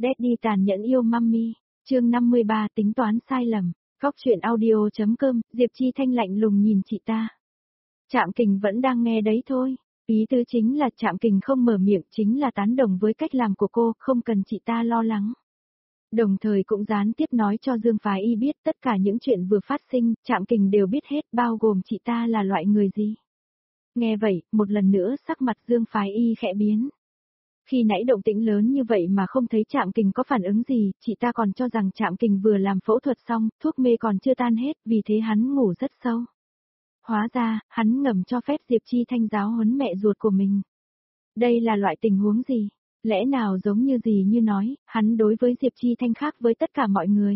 Daddy tàn nhẫn yêu Mummy, chương 53 tính toán sai lầm, Góc truyện audio.com, Diệp Chi Thanh lạnh lùng nhìn chị ta. Trạm Kình vẫn đang nghe đấy thôi, ý tứ chính là Trạm Kình không mở miệng chính là tán đồng với cách làm của cô, không cần chị ta lo lắng. Đồng thời cũng gián tiếp nói cho Dương Phái Y biết tất cả những chuyện vừa phát sinh, Trạm Kình đều biết hết bao gồm chị ta là loại người gì. Nghe vậy, một lần nữa sắc mặt Dương Phái Y khẽ biến. Khi nãy động tĩnh lớn như vậy mà không thấy Trạm Kình có phản ứng gì, chị ta còn cho rằng Trạm Kình vừa làm phẫu thuật xong, thuốc mê còn chưa tan hết, vì thế hắn ngủ rất sâu. Hóa ra, hắn ngầm cho phép Diệp Chi Thanh giáo huấn mẹ ruột của mình. Đây là loại tình huống gì? Lẽ nào giống như gì như nói, hắn đối với Diệp Chi Thanh khác với tất cả mọi người?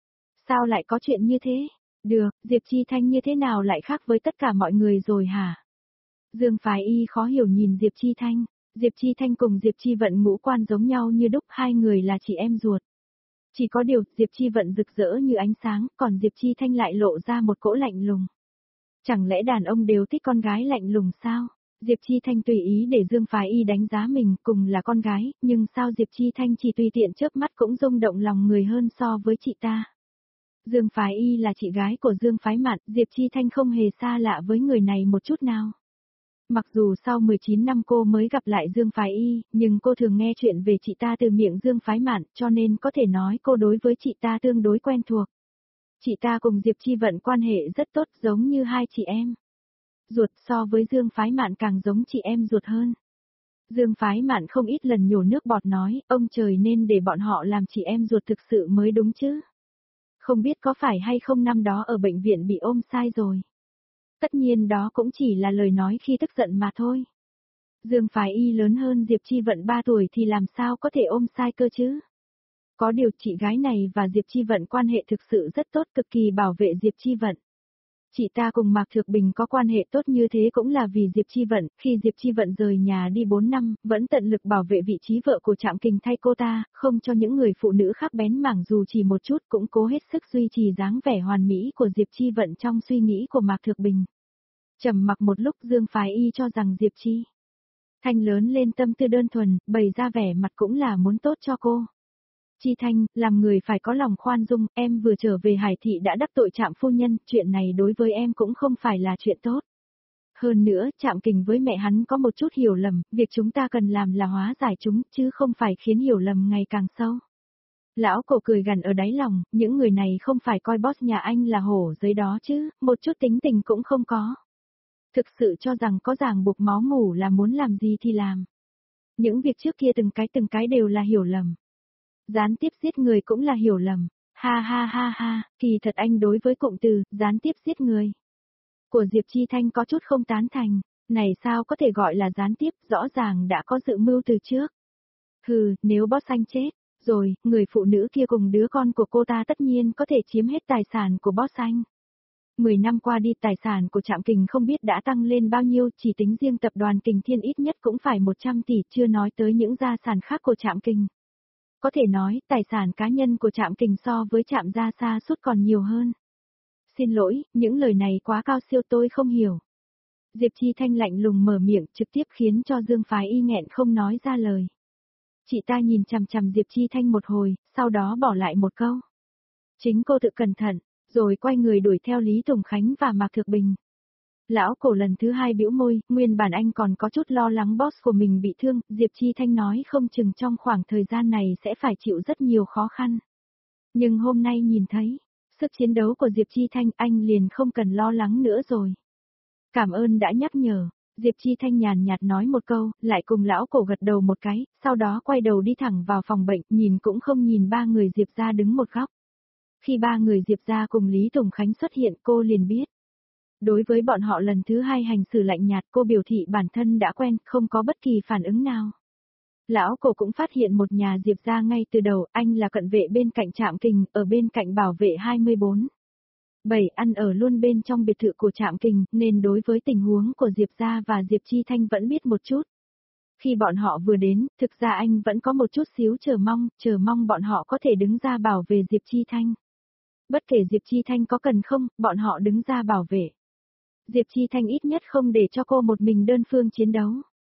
Sao lại có chuyện như thế? Được, Diệp Chi Thanh như thế nào lại khác với tất cả mọi người rồi hả? Dương Phái Y khó hiểu nhìn Diệp Chi Thanh. Diệp Chi Thanh cùng Diệp Chi Vận ngũ quan giống nhau như đúc, hai người là chị em ruột. Chỉ có điều, Diệp Chi Vận rực rỡ như ánh sáng, còn Diệp Chi Thanh lại lộ ra một cỗ lạnh lùng. Chẳng lẽ đàn ông đều thích con gái lạnh lùng sao? Diệp Chi Thanh tùy ý để Dương Phái Y đánh giá mình, cùng là con gái, nhưng sao Diệp Chi Thanh chỉ tùy tiện chớp mắt cũng rung động lòng người hơn so với chị ta. Dương Phái Y là chị gái của Dương Phái Mạn, Diệp Chi Thanh không hề xa lạ với người này một chút nào. Mặc dù sau 19 năm cô mới gặp lại Dương Phái Y, nhưng cô thường nghe chuyện về chị ta từ miệng Dương Phái Mạn, cho nên có thể nói cô đối với chị ta tương đối quen thuộc. Chị ta cùng Diệp Chi Vận quan hệ rất tốt, giống như hai chị em ruột, so với Dương Phái Mạn càng giống chị em ruột hơn. Dương Phái Mạn không ít lần nhổ nước bọt nói, ông trời nên để bọn họ làm chị em ruột thực sự mới đúng chứ. Không biết có phải hay không năm đó ở bệnh viện bị ôm sai rồi. Tất nhiên đó cũng chỉ là lời nói khi tức giận mà thôi. Dương Phái Y lớn hơn Diệp Chi Vận 3 tuổi thì làm sao có thể ôm sai cơ chứ? Có điều chị gái này và Diệp Chi Vận quan hệ thực sự rất tốt, cực kỳ bảo vệ Diệp Chi Vận. Chị ta cùng Mạc Thược Bình có quan hệ tốt như thế cũng là vì Diệp Chi Vận, khi Diệp Chi Vận rời nhà đi 4 năm, vẫn tận lực bảo vệ vị trí vợ của Trạm Kình thay cô ta, không cho những người phụ nữ khác bén mảng dù chỉ một chút, cũng cố hết sức duy trì dáng vẻ hoàn mỹ của Diệp Chi Vận trong suy nghĩ của Mạc Thược Bình. Trầm mặc một lúc, Dương Phái Y cho rằng Diệp Chi Thanh lớn lên tâm tư đơn thuần, bày ra vẻ mặt cũng là muốn tốt cho cô. Chi Thanh, làm người phải có lòng khoan dung, em vừa trở về Hải Thị đã đắc tội Trạm phu nhân, chuyện này đối với em cũng không phải là chuyện tốt. Hơn nữa, Trạm Kình với mẹ hắn có một chút hiểu lầm, việc chúng ta cần làm là hóa giải chúng, chứ không phải khiến hiểu lầm ngày càng sâu. Lão Cổ cười gằn ở đáy lòng, những người này không phải coi boss nhà anh là hổ dưới đó chứ, một chút tính tình cũng không có. Thực sự cho rằng có ràng buộc máu mủ là muốn làm gì thì làm. Những việc trước kia từng cái đều là hiểu lầm. Gián tiếp giết người cũng là hiểu lầm. Ha ha ha ha, kỳ thật anh đối với cụm từ, gián tiếp giết người của Diệp Chi Thanh có chút không tán thành. Này sao có thể gọi là gián tiếp, rõ ràng đã có dự mưu từ trước. Hừ, nếu boss anh chết, rồi, người phụ nữ kia cùng đứa con của cô ta tất nhiên có thể chiếm hết tài sản của boss anh. 10 năm qua đi, tài sản của Trạm Kình không biết đã tăng lên bao nhiêu, chỉ tính riêng tập đoàn Kình Thiên ít nhất cũng phải 100 tỷ, chưa nói tới những gia sản khác của Trạm Kình. Có thể nói, tài sản cá nhân của Trạm Kình so với Trạm gia xa suốt còn nhiều hơn. Xin lỗi, những lời này quá cao siêu tôi không hiểu. Diệp Chi Thanh lạnh lùng mở miệng, trực tiếp khiến cho Dương Phái Y nghẹn không nói ra lời. Chị ta nhìn chằm chằm Diệp Chi Thanh một hồi, sau đó bỏ lại một câu. Chính cô tự cẩn thận, rồi quay người đuổi theo Lý Tùng Khánh và Mạc Thược Bình. Lão Cổ lần thứ hai bĩu môi, nguyên bản anh còn có chút lo lắng boss của mình bị thương, Diệp Chi Thanh nói không chừng trong khoảng thời gian này sẽ phải chịu rất nhiều khó khăn. Nhưng hôm nay nhìn thấy sức chiến đấu của Diệp Chi Thanh, anh liền không cần lo lắng nữa rồi. Cảm ơn đã nhắc nhở. Diệp Chi Thanh nhàn nhạt nói một câu, lại cùng Lão Cổ gật đầu một cái, sau đó quay đầu đi thẳng vào phòng bệnh, nhìn cũng không nhìn ba người Diệp gia đứng một góc. Khi ba người Diệp gia cùng Lý Tùng Khánh xuất hiện, cô liền biết. Đối với bọn họ lần thứ hai hành xử lạnh nhạt, cô biểu thị bản thân đã quen, không có bất kỳ phản ứng nào. Lão Cổ cũng phát hiện một nhà Diệp gia ngay từ đầu, anh là cận vệ bên cạnh Trạm Kình, ở bên cạnh bảo vệ 24. 7 ăn ở luôn bên trong biệt thự của Trạm Kình, nên đối với tình huống của Diệp gia và Diệp Chi Thanh vẫn biết một chút. Khi bọn họ vừa đến, thực ra anh vẫn có một chút xíu chờ mong bọn họ có thể đứng ra bảo vệ Diệp Chi Thanh. Bất kể Diệp Chi Thanh có cần không, bọn họ đứng ra bảo vệ. Diệp Chi Thanh ít nhất không để cho cô một mình đơn phương chiến đấu.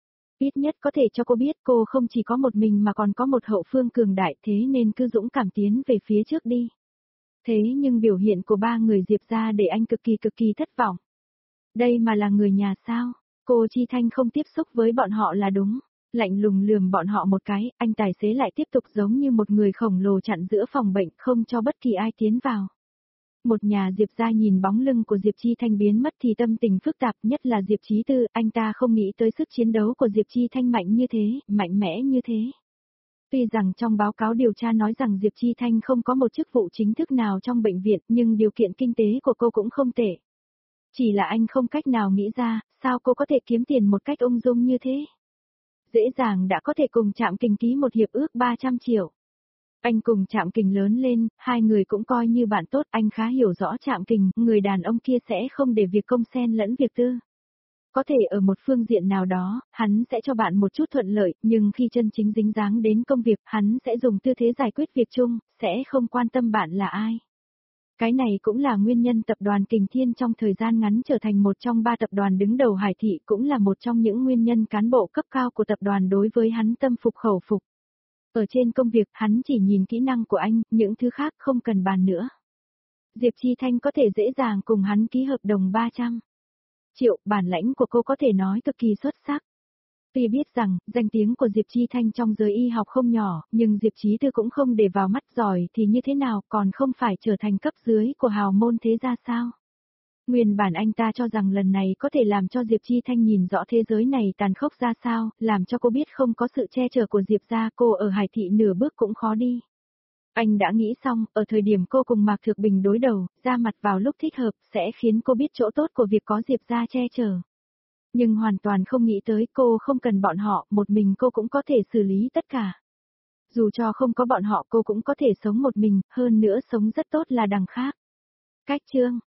Ít nhất có thể cho cô biết cô không chỉ có một mình mà còn có một hậu phương cường đại, thế nên cứ dũng cảm tiến về phía trước đi. Thế nhưng biểu hiện của ba người Diệp ra để anh cực kỳ thất vọng. Đây mà là người nhà sao? Cô Chi Thanh không tiếp xúc với bọn họ là đúng. Lạnh lùng lườm bọn họ một cái, anh tài xế lại tiếp tục giống như một người khổng lồ chặn giữa phòng bệnh không cho bất kỳ ai tiến vào. Một nhà Diệp ra nhìn bóng lưng của Diệp Chi Thanh biến mất thì tâm tình phức tạp, nhất là Diệp Chí Tư, anh ta không nghĩ tới sức chiến đấu của Diệp Chi Thanh mạnh như thế, mạnh mẽ như thế. Tuy rằng trong báo cáo điều tra nói rằng Diệp Chi Thanh không có một chức vụ chính thức nào trong bệnh viện, nhưng điều kiện kinh tế của cô cũng không tệ. Chỉ là anh không cách nào nghĩ ra, sao cô có thể kiếm tiền một cách ung dung như thế. Dễ dàng đã có thể cùng Trạm Kình ký một hiệp ước 300 triệu. Anh cùng Trạm Kình lớn lên, hai người cũng coi như bạn tốt, anh khá hiểu rõ Trạm Kình, người đàn ông kia sẽ không để việc công xen lẫn việc tư. Có thể ở một phương diện nào đó, hắn sẽ cho bạn một chút thuận lợi, nhưng khi chân chính dính dáng đến công việc, hắn sẽ dùng tư thế giải quyết việc chung, sẽ không quan tâm bạn là ai. Cái này cũng là nguyên nhân tập đoàn Kình Thiên trong thời gian ngắn trở thành một trong ba tập đoàn đứng đầu Hải Thị, cũng là một trong những nguyên nhân cán bộ cấp cao của tập đoàn đối với hắn tâm phục khẩu phục. Ở trên công việc, hắn chỉ nhìn kỹ năng của anh, những thứ khác không cần bàn nữa. Diệp Chi Thanh có thể dễ dàng cùng hắn ký hợp đồng 300 triệu, bản lãnh của cô có thể nói cực kỳ xuất sắc. Tuy biết rằng, danh tiếng của Diệp Chi Thanh trong giới y học không nhỏ, nhưng Diệp Chí Tư cũng không để vào mắt, giỏi thì như thế nào, còn không phải trở thành cấp dưới của hào môn thế gia sao. Nguyên bản anh ta cho rằng lần này có thể làm cho Diệp Chi Thanh nhìn rõ thế giới này tàn khốc ra sao, làm cho cô biết không có sự che chở của Diệp gia, cô ở Hải Thị nửa bước cũng khó đi. Anh đã nghĩ xong, ở thời điểm cô cùng Mạc Thược Bình đối đầu, ra mặt vào lúc thích hợp, sẽ khiến cô biết chỗ tốt của việc có Diệp gia che chở. Nhưng hoàn toàn không nghĩ tới cô không cần bọn họ, một mình cô cũng có thể xử lý tất cả. Dù cho không có bọn họ cô cũng có thể sống một mình, hơn nữa sống rất tốt là đằng khác. Cách chương